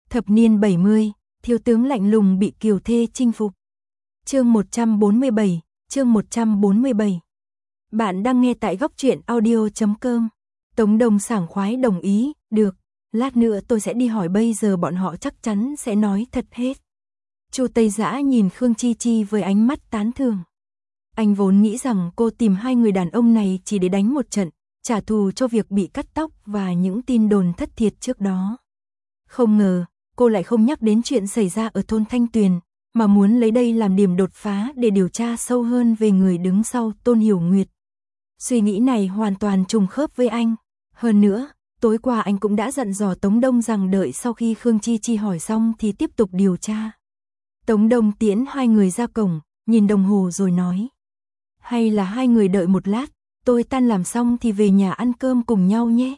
Thập niên 70, thiếu tướng lạnh lùng bị kiều thê chinh phục. Chương 147, chương 147. Bạn đang nghe tại góc truyện audio.com. Tống Đông sảng khoái đồng ý, được, lát nữa tôi sẽ đi hỏi, bây giờ bọn họ chắc chắn sẽ nói thật hết. Chu Tây Dã nhìn Khương Chi Chi với ánh mắt tán thưởng. Anh vốn nghĩ rằng cô tìm hai người đàn ông này chỉ để đánh một trận, trả thù cho việc bị cắt tóc và những tin đồn thất thiệt trước đó. Không ngờ, cô lại không nhắc đến chuyện xảy ra ở thôn Thanh Tuyền, mà muốn lấy đây làm điểm đột phá để điều tra sâu hơn về người đứng sau Tôn Hiểu Nguyệt. Suy nghĩ này hoàn toàn trùng khớp với anh. Hơn nữa, tối qua anh cũng đã dặn dò Tống Đông rằng đợi sau khi Khương Chi Chi hỏi xong thì tiếp tục điều tra. Tống Đông tiễn hai người ra cổng, nhìn đồng hồ rồi nói. Hay là hai người đợi một lát, tôi tan làm xong thì về nhà ăn cơm cùng nhau nhé.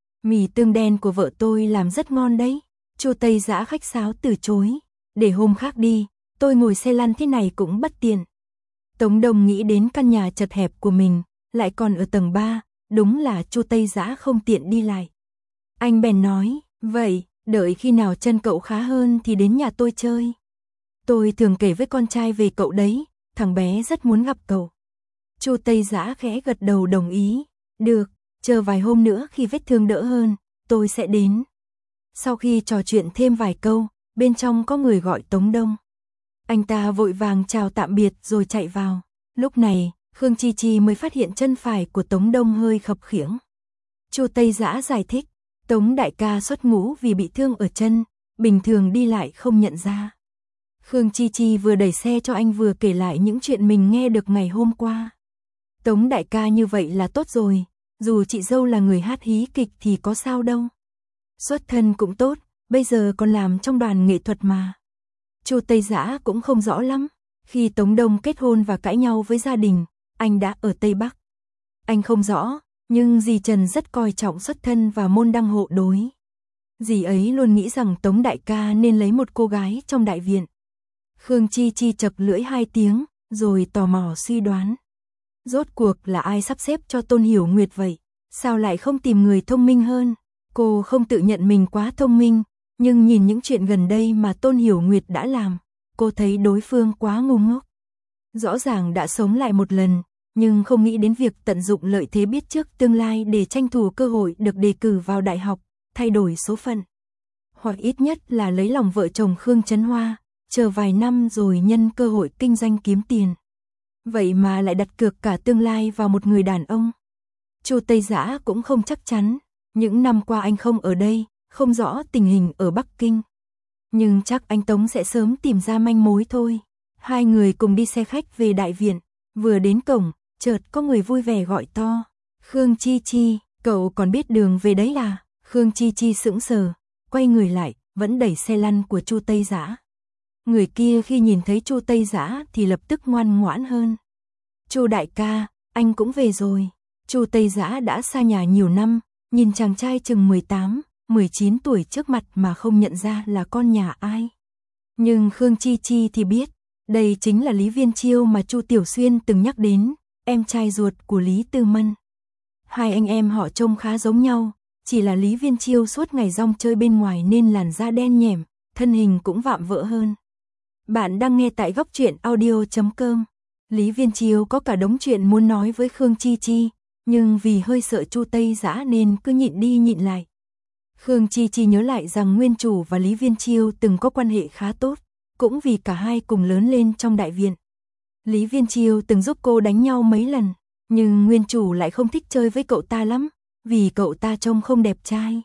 Mì tương đen của vợ tôi làm rất ngon đấy. Chu Tây Dã khách sáo từ chối. Để hôm khác đi, tôi ngồi xe lăn thế này cũng bất tiện. Tống Đông nghĩ đến căn nhà chật hẹp của mình, lại còn ở tầng 3, đúng là Chu Tây Dã không tiện đi lại. Anh bèn nói, vậy, đợi khi nào chân cậu khá hơn thì đến nhà tôi chơi. Tôi thường kể với con trai về cậu đấy, thằng bé rất muốn gặp cậu. Chu Tây Dã khẽ gật đầu đồng ý, được, chờ vài hôm nữa khi vết thương đỡ hơn, tôi sẽ đến. Sau khi trò chuyện thêm vài câu, bên trong có người gọi Tống Đông. Anh ta vội vàng chào tạm biệt rồi chạy vào. Lúc này, Khương Chi Chi mới phát hiện chân phải của Tống Đông hơi khập khiễng. Chu Tây Dã giải thích, Tống đại ca xuất ngũ vì bị thương ở chân, bình thường đi lại không nhận ra. Khương Chi Chi vừa đẩy xe cho anh vừa kể lại những chuyện mình nghe được ngày hôm qua. Tống đại ca như vậy là tốt rồi, dù chị dâu là người hát hí kịch thì có sao đâu. Xuất thân cũng tốt, bây giờ còn làm trong đoàn nghệ thuật mà. Chu Tây Dã cũng không rõ lắm, khi Tống Đông kết hôn và cãi nhau với gia đình, anh đã ở Tây Bắc. Anh không rõ, nhưng dì Trần rất coi trọng xuất thân và môn đăng hộ đối. Dì ấy luôn nghĩ rằng Tống đại ca nên lấy một cô gái trong đại viện. Khương Chi Chi chập lưỡi 2 tiếng, rồi tò mò suy đoán. Rốt cuộc là ai sắp xếp cho Tôn Hiểu Nguyệt vậy? Sao lại không tìm người thông minh hơn? Cô không tự nhận mình quá thông minh, nhưng nhìn những chuyện gần đây mà Tôn Hiểu Nguyệt đã làm, cô thấy đối phương quá ngu ngốc. Rõ ràng đã sống lại một lần, nhưng không nghĩ đến việc tận dụng lợi thế biết trước tương lai để tranh thủ cơ hội được đề cử vào đại học, thay đổi số phận. Hoặc ít nhất là lấy lòng vợ chồng Khương Trấn Hoa, chờ vài năm rồi nhân cơ hội kinh doanh kiếm tiền. Vậy mà lại đặt cược cả tương lai vào một người đàn ông. Chu Tây Dã cũng không chắc chắn, những năm qua anh không ở đây, không rõ tình hình ở Bắc Kinh. Nhưng chắc anh Tống sẽ sớm tìm ra manh mối thôi. Hai người cùng đi xe khách về đại viện, vừa đến cổng, chợt có người vui vẻ gọi to. Khương Chi Chi, cậu còn biết đường về đấy à? Khương Chi Chi sững sờ, quay người lại, vẫn đẩy xe lăn của Chu Tây Dã. Người kia khi nhìn thấy Chu Tây Dã thì lập tức ngoan ngoãn hơn. Chu đại ca, anh cũng về rồi. Chu Tây Dã đã xa nhà nhiều năm, nhìn chàng trai chừng 18, 19 tuổi trước mặt mà không nhận ra là con nhà ai. Nhưng Khương Chi Chi thì biết, đây chính là Lý Viên Chiêu mà Chu Tiểu Xuyên từng nhắc đến, em trai ruột của Lý Tư Mân. Hai anh em họ trông khá giống nhau, chỉ là Lý Viên Chiêu suốt ngày rong chơi bên ngoài nên làn da đen nhẻm, thân hình cũng vạm vỡ hơn. Bạn đang nghe tại góc truyện audio.com. Lý Viên Chiêu có cả đống chuyện muốn nói với Khương Chi Chi, nhưng vì hơi sợ Chu Tây Dã nên cứ nhịn đi nhịn lại. Khương Chi Chi nhớ lại rằng nguyên chủ và Lý Viên Chiêu từng có quan hệ khá tốt, cũng vì cả hai cùng lớn lên trong đại viện. Lý Viên Chiêu từng giúp cô đánh nhau mấy lần, nhưng nguyên chủ lại không thích chơi với cậu ta lắm, vì cậu ta trông không đẹp trai.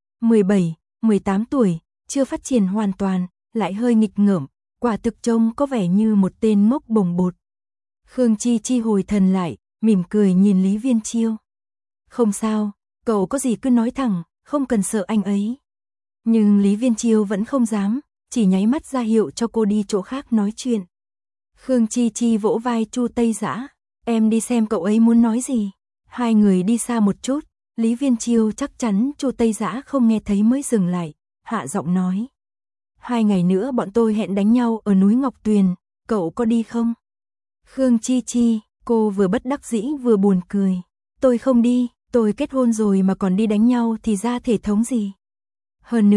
17, 18 tuổi, chưa phát triển hoàn toàn, lại hơi nghịch ngợm, quả thực trông có vẻ như một tên ngốc bồng bột. Khương Chi Chi hồi thần lại, mỉm cười nhìn Lý Viên Chiêu. Không sao, cậu có gì cứ nói thẳng, không cần sợ anh ấy. Nhưng Lý Viên Chiêu vẫn không dám, chỉ nháy mắt ra hiệu cho cô đi chỗ khác nói chuyện. Khương Chi Chi vỗ vai Chu Tây Dã, em đi xem cậu ấy muốn nói gì. Hai người đi xa một chút, Lý Viên Chiêu chắc chắn Chu Tây Dã không nghe thấy mới dừng lại, hạ giọng nói. 2 ngày nữa bọn tôi hẹn đánh nhau ở núi Ngọc Tuyền, cậu có đi không? Khương Chi Chi, cô vừa bất đắc dĩ vừa buồn cười. Tôi không đi, tôi kết hôn rồi mà còn đi đánh nhau thì ra thể thống gì. Hơn nữa,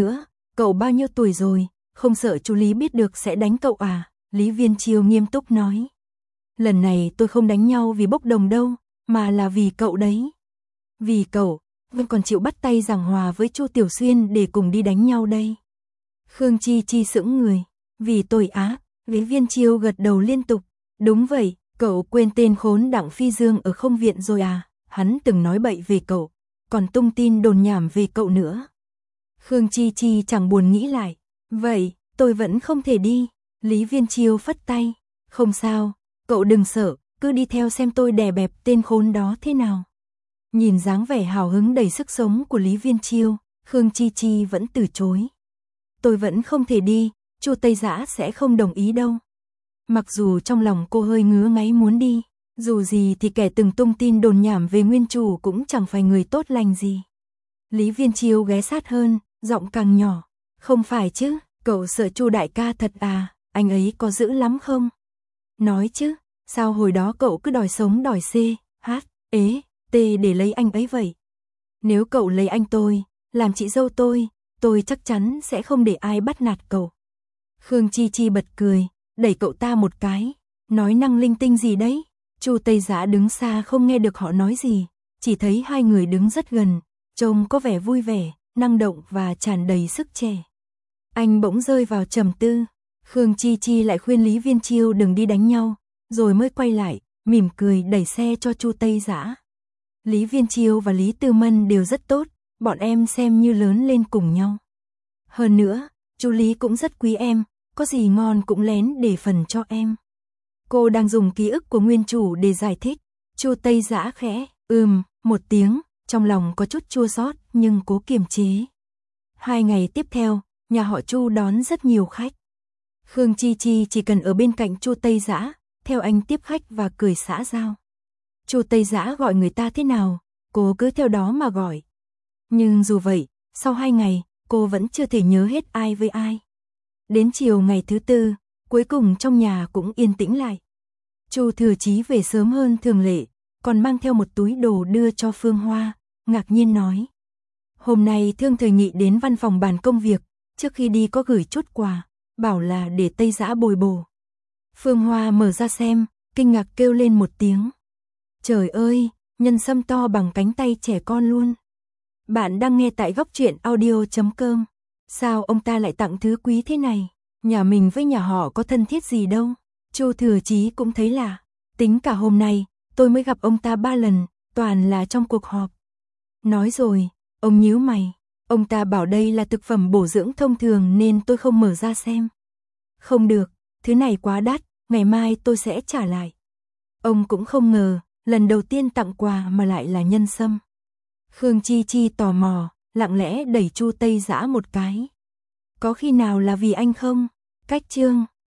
cậu bao nhiêu tuổi rồi, không sợ chú Lý biết được sẽ đánh cậu à? Lý Viên Chiêu nghiêm túc nói. Lần này tôi không đánh nhau vì bốc đồng đâu, mà là vì cậu đấy. Vì cậu, vẫn còn chịu bắt tay giảng hòa với Chu Tiểu Xuyên để cùng đi đánh nhau đây. Khương Chi Chi sững người. Vì tôi á? Lý Viên Chiêu gật đầu liên tục. Đúng vậy, cậu quên tên khốn Đặng Phi Dương ở không viện rồi à? Hắn từng nói bậy về cậu, còn tung tin đồn nhảm về cậu nữa. Khương Chi Chi chẳng buồn nghĩ lại. Vậy, tôi vẫn không thể đi. Lý Viên Chiêu phất tay. Không sao, cậu đừng sợ, cứ đi theo xem tôi đè bẹp tên khốn đó thế nào. Nhìn dáng vẻ hào hứng đầy sức sống của Lý Viên Chiêu, Khương Chi Chi vẫn từ chối. Tôi vẫn không thể đi, Chu Tây Dã sẽ không đồng ý đâu. Mặc dù trong lòng cô hơi ngứa ngáy muốn đi, dù gì thì kẻ từng tung tin đồn nhảm về nguyên chủ cũng chẳng phải người tốt lành gì. Lý Viên Chiêu ghé sát hơn, giọng càng nhỏ. Không phải chứ, cậu sợ Chu đại ca thật à, anh ấy có dữ lắm không? Nói chứ, sao hồi đó cậu cứ đòi sống đòi xê, hát, ế, tê để lấy anh ấy vậy? Nếu cậu lấy anh tôi, làm chị dâu tôi chắc chắn sẽ không để ai bắt nạt cậu. Khương Chi Chi bật cười, đẩy cậu ta một cái, nói năng linh tinh gì đấy? Chu Tây Dã đứng xa không nghe được họ nói gì, chỉ thấy hai người đứng rất gần, trông có vẻ vui vẻ, năng động và tràn đầy sức trẻ. Anh bỗng rơi vào trầm tư, Khương Chi Chi lại khuyên Lý Viên Chiêu đừng đi đánh nhau, rồi mới quay lại, mỉm cười đẩy xe cho Chu Tây Dã. Lý Viên Chiêu và Lý Tư Mân đều rất tốt, bọn em xem như lớn lên cùng nhau. Hơn nữa, chú Lý cũng rất quý em, có gì ngon cũng lén để phần cho em. Cô đang dùng ký ức của nguyên chủ để giải thích. Chu Tây Dã khẽ, một tiếng, trong lòng có chút chua xót nhưng cố kiềm chế. 2 ngày tiếp theo, nhà họ Chu đón rất nhiều khách. Khương Chi Chi chỉ cần ở bên cạnh Chu Tây Dã, theo anh tiếp khách và cười xã giao. Chu Tây Dã gọi người ta thế nào, cô cứ theo đó mà gọi. Nhưng dù vậy, sau 2 ngày, cô vẫn chưa thể nhớ hết ai với ai. Đến chiều ngày thứ 4, cuối cùng trong nhà cũng yên tĩnh lại. Chu Thừa Chí về sớm hơn thường lệ, còn mang theo một túi đồ đưa cho Phương Hoa, ngạc nhiên nói. Hôm nay Thương Thời Nghị đến văn phòng bàn công việc, trước khi đi có gửi chút quà, bảo là để Tây Dã bồi bổ. Phương Hoa mở ra xem, kinh ngạc kêu lên một tiếng. Trời ơi, nhân sâm to bằng cánh tay trẻ con luôn. Bạn đang nghe tại Góc Truyện Audio.com. Sao ông ta lại tặng thứ quý thế này? Nhà mình với nhà họ có thân thiết gì đâu. Chu Thừa Chí cũng thấy lạ. Tính cả hôm nay, tôi mới gặp ông ta 3 lần, toàn là trong cuộc họp. Nói rồi, ông nhíu mày. Ông ta bảo đây là thực phẩm bổ dưỡng thông thường nên tôi không mở ra xem. Không được, thứ này quá đắt, ngày mai tôi sẽ trả lại. Ông cũng không ngờ, lần đầu tiên tặng quà mà lại là nhân sâm. Khương Chi Chi tò mò, lặng lẽ đẩy Chu Tây Dã một cái. Có khi nào là vì anh không? Cách chương